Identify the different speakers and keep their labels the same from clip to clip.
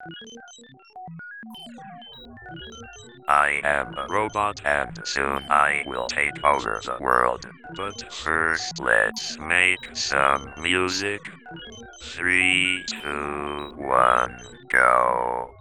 Speaker 1: I am a robot and soon I will take over the world. But first let's make some music. 3, 2, 1, go.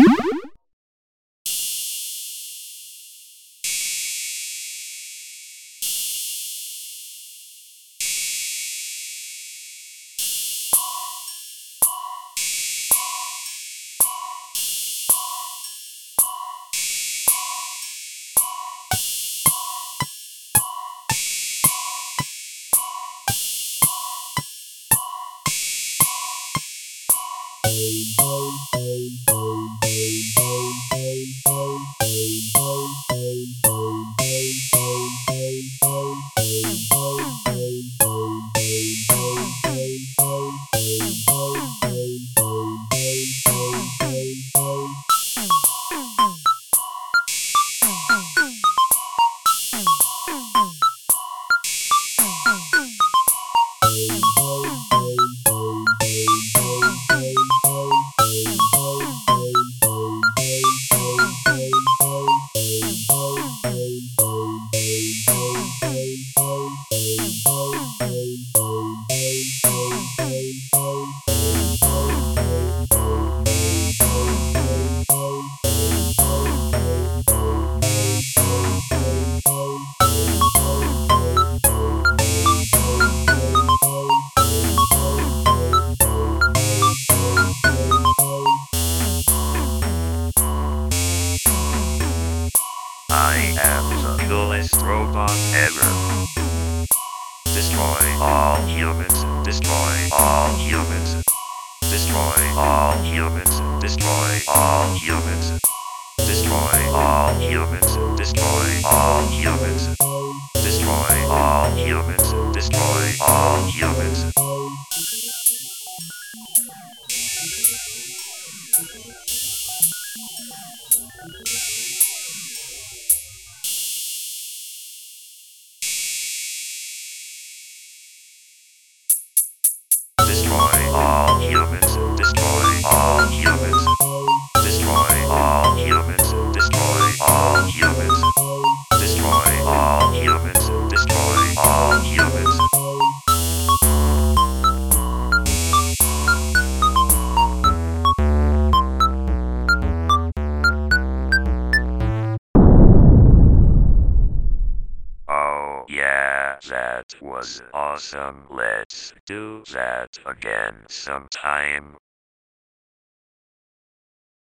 Speaker 1: I am the coolest robot ever. Destroy all humans, destroy all humans. Destroy all humans, destroy all humans. Destroy all humans, destroy all humans. Destroy all humans, destroy all humans. Destroy all humans, destroy all humans. Destroy all humans, destroy all humans. Destroy all humans, destroy all humans. Oh yeah, that was awesome. Let's do that again sometime.